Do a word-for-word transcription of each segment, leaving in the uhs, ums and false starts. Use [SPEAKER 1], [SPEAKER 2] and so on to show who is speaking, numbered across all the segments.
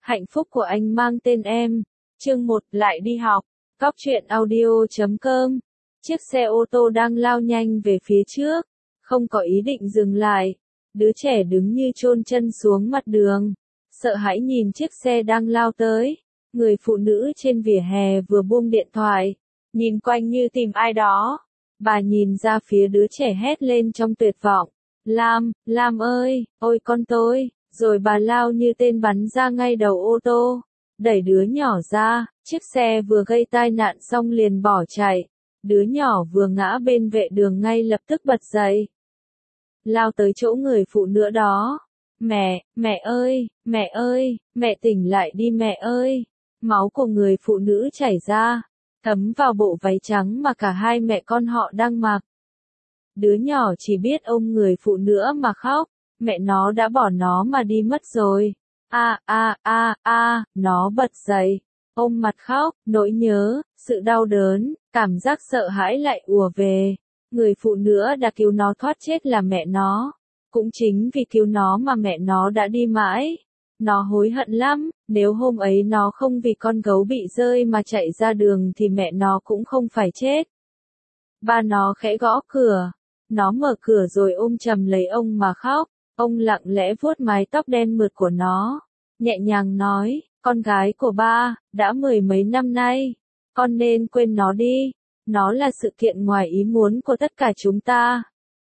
[SPEAKER 1] Hạnh phúc của anh mang tên em. Chương một, lại đi học. Cóc truyện audio chấm com. Chiếc xe ô tô đang lao nhanh về phía trước, không có ý định dừng lại. Đứa trẻ đứng như chôn chân xuống mặt đường, sợ hãi nhìn chiếc xe đang lao tới. Người phụ nữ trên vỉa hè vừa buông điện thoại, nhìn quanh như tìm ai đó. Bà nhìn ra phía đứa trẻ hét lên trong tuyệt vọng. Lam, Lam ơi, ôi con tôi. Rồi bà lao như tên bắn ra ngay đầu ô tô, đẩy đứa nhỏ ra. Chiếc xe vừa gây tai nạn xong liền bỏ chạy. Đứa nhỏ vừa ngã bên vệ đường ngay lập tức bật dậy, lao tới chỗ người phụ nữ đó. Mẹ, mẹ ơi, mẹ ơi, mẹ tỉnh lại đi mẹ ơi. Máu của người phụ nữ chảy ra, thấm vào bộ váy trắng mà cả hai mẹ con họ đang mặc. Đứa nhỏ chỉ biết ôm người phụ nữ mà khóc, mẹ nó đã bỏ nó mà đi mất rồi. A a a a, nó bật dậy, ôm mặt khóc, nỗi nhớ, sự đau đớn, cảm giác sợ hãi lại ùa về. Người phụ nữ đã cứu nó thoát chết là mẹ nó. Cũng chính vì cứu nó mà mẹ nó đã đi mãi. Nó hối hận lắm, nếu hôm ấy nó không vì con gấu bị rơi mà chạy ra đường thì mẹ nó cũng không phải chết. Ba nó khẽ gõ cửa. Nó mở cửa rồi ôm chầm lấy ông mà khóc. Ông lặng lẽ vuốt mái tóc đen mượt của nó, nhẹ nhàng nói, con gái của ba, đã mười mấy năm nay, con nên quên nó đi. Nó là sự kiện ngoài ý muốn của tất cả chúng ta.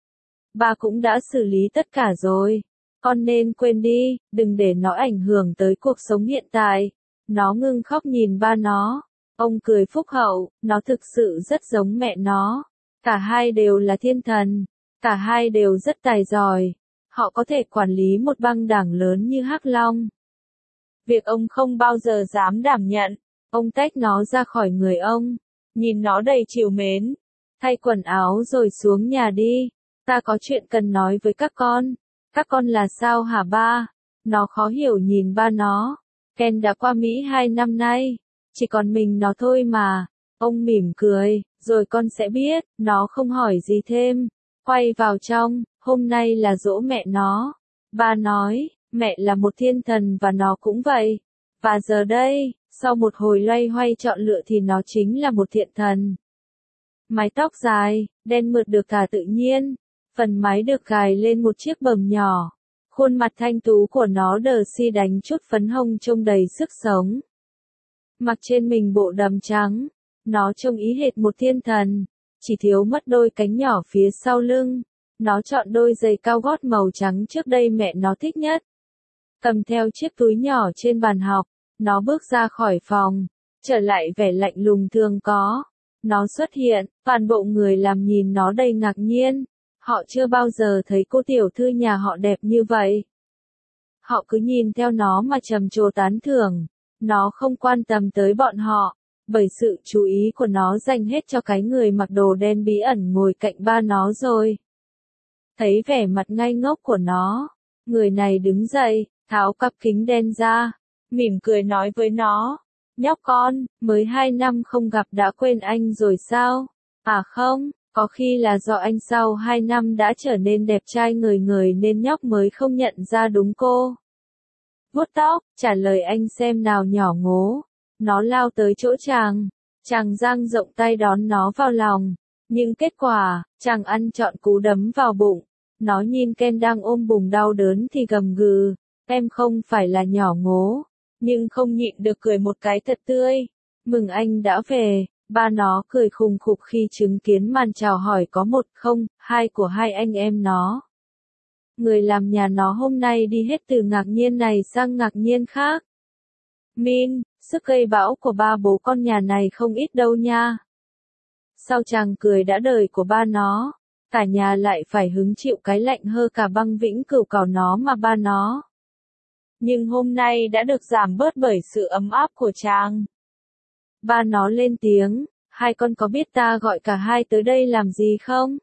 [SPEAKER 1] Ba cũng đã xử lý tất cả rồi. Con nên quên đi, đừng để nó ảnh hưởng tới cuộc sống hiện tại. Nó ngưng khóc nhìn ba nó. Ông cười phúc hậu, nó thực sự rất giống mẹ nó. Cả hai đều là thiên thần. Cả hai đều rất tài giỏi. Họ có thể quản lý một băng đảng lớn như Hắc Long. Việc ông không bao giờ dám đảm nhận. Ông tách nó ra khỏi người ông, nhìn nó đầy trìu mến. Thay quần áo rồi xuống nhà đi. Ta có chuyện cần nói với các con. Các con là sao hả ba? Nó khó hiểu nhìn ba nó. Ken đã qua Mỹ hai năm nay. Chỉ còn mình nó thôi mà. Ông mỉm cười, rồi con sẽ biết. Nó không hỏi gì thêm. Quay vào trong, hôm nay là giỗ mẹ nó. Ba nói, mẹ là một thiên thần và nó cũng vậy. Và giờ đây, sau một hồi loay hoay chọn lựa thì nó chính là một thiện thần. Mái tóc dài, đen mượt được thả tự nhiên. Phần mái được gài lên một chiếc bờm nhỏ. Khuôn mặt thanh tú của nó đờ si đánh chút phấn hồng trông đầy sức sống. Mặc trên mình bộ đầm trắng, nó trông ý hệt một thiên thần. Chỉ thiếu mất đôi cánh nhỏ phía sau lưng. Nó chọn đôi giày cao gót màu trắng trước đây mẹ nó thích nhất. Cầm theo chiếc túi nhỏ trên bàn học, nó bước ra khỏi phòng, trở lại vẻ lạnh lùng thường có. Nó xuất hiện, toàn bộ người làm nhìn nó đầy ngạc nhiên. Họ chưa bao giờ thấy cô tiểu thư nhà họ đẹp như vậy. Họ cứ nhìn theo nó mà trầm trồ tán thưởng. Nó không quan tâm tới bọn họ, bởi sự chú ý của nó dành hết cho cái người mặc đồ đen bí ẩn ngồi cạnh ba nó rồi. Thấy vẻ mặt ngây ngốc của nó, người này đứng dậy, tháo cặp kính đen ra, mỉm cười nói với nó. Nhóc con, mới hai năm không gặp đã quên anh rồi sao? À không, có khi là do anh sau hai năm đã trở nên đẹp trai ngời ngời nên nhóc mới không nhận ra đúng cô. Vuốt tóc, trả lời anh xem nào nhỏ ngố. Nó lao tới chỗ chàng. Chàng dang rộng tay đón nó vào lòng. Nhưng kết quả, chàng ăn trọn cú đấm vào bụng. Nó nhìn Ken đang ôm bụng đau đớn thì gầm gừ. Em không phải là nhỏ ngố. Nhưng không nhịn được cười một cái thật tươi. Mừng anh đã về. Ba nó cười khùng khục khi chứng kiến màn chào hỏi có một không, hai của hai anh em nó. Người làm nhà nó hôm nay đi hết từ ngạc nhiên này sang ngạc nhiên khác. Min, sức gây bão của ba bố con nhà này không ít đâu nha. Sau chàng cười đã đời của ba nó, cả nhà lại phải hứng chịu cái lạnh hơ cả băng vĩnh cửu cào nó mà ba nó. Nhưng hôm nay đã được giảm bớt bởi sự ấm áp của chàng. Ba nó lên tiếng, hai con có biết ta gọi cả hai tới đây làm gì không?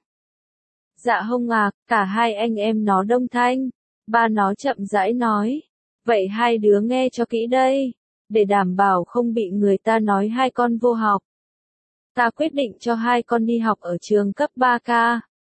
[SPEAKER 1] Dạ không à, cả hai anh em nó đông thanh. Ba nó chậm rãi nói. Vậy hai đứa nghe cho kỹ đây, để đảm bảo không bị người ta nói hai con vô học. Ta quyết định cho hai con đi học ở trường cấp ba K.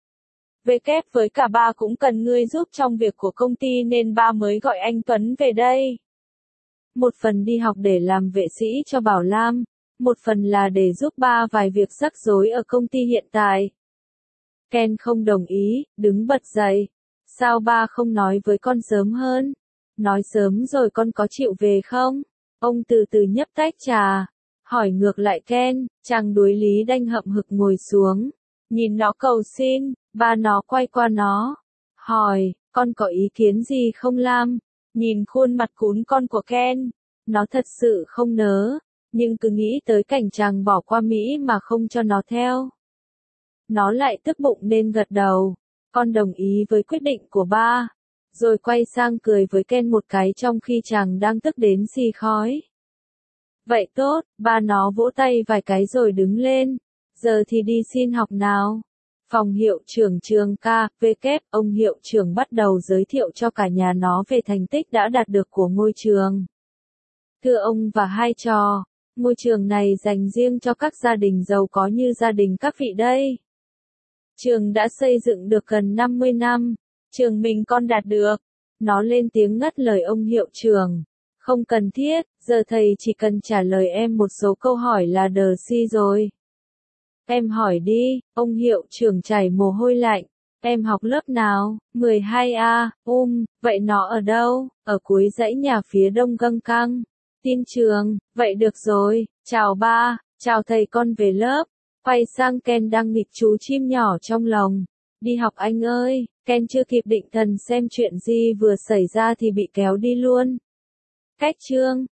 [SPEAKER 1] Về kép với cả ba cũng cần ngươi giúp trong việc của công ty nên ba mới gọi anh Tuấn về đây. một phần đi học để làm vệ sĩ cho Bảo Lam, một phần là để giúp ba vài việc rắc rối ở công ty hiện tại. Ken không đồng ý, đứng bật dậy. Sao ba không nói với con sớm hơn? Nói sớm rồi con có chịu về không? Ông từ từ nhấp tách trà. Hỏi ngược lại Ken, chàng đuối lý đanh hậm hực ngồi xuống. Nhìn nó cầu xin, ba nó quay qua nó. Hỏi, con có ý kiến gì không Lam? Nhìn khuôn mặt cún con của Ken. Nó thật sự không nớ, nhưng cứ nghĩ tới cảnh chàng bỏ qua Mỹ mà không cho nó theo. Nó lại tức bụng nên gật đầu. Con đồng ý với quyết định của ba. Rồi quay sang cười với Ken một cái trong khi chàng đang tức đến xì khói. Vậy tốt, ba nó vỗ tay vài cái rồi đứng lên. Giờ thì đi xin học nào. Phòng hiệu trưởng trường ca vê kép, ông hiệu trưởng bắt đầu giới thiệu cho cả nhà nó về thành tích đã đạt được của ngôi trường. Thưa ông và hai trò, ngôi trường này dành riêng cho các gia đình giàu có như gia đình các vị đây. Trường đã xây dựng được gần năm mươi năm, trường mình con đạt được. Nó lên tiếng ngắt lời ông hiệu trưởng. Không cần thiết, giờ thầy chỉ cần trả lời em một số câu hỏi là đờ si rồi. Em hỏi đi, ông hiệu trưởng chảy mồ hôi lạnh. Em học lớp nào? mười hai A, um, vậy nó ở đâu? Ở cuối dãy nhà phía đông Găng Căng. Tin trường, vậy được rồi, chào ba, chào thầy con về lớp. Quay sang Ken đang nghịch chú chim nhỏ trong lòng. Đi học anh ơi, Ken chưa kịp định thần xem chuyện gì vừa xảy ra thì bị kéo đi luôn. Cách chương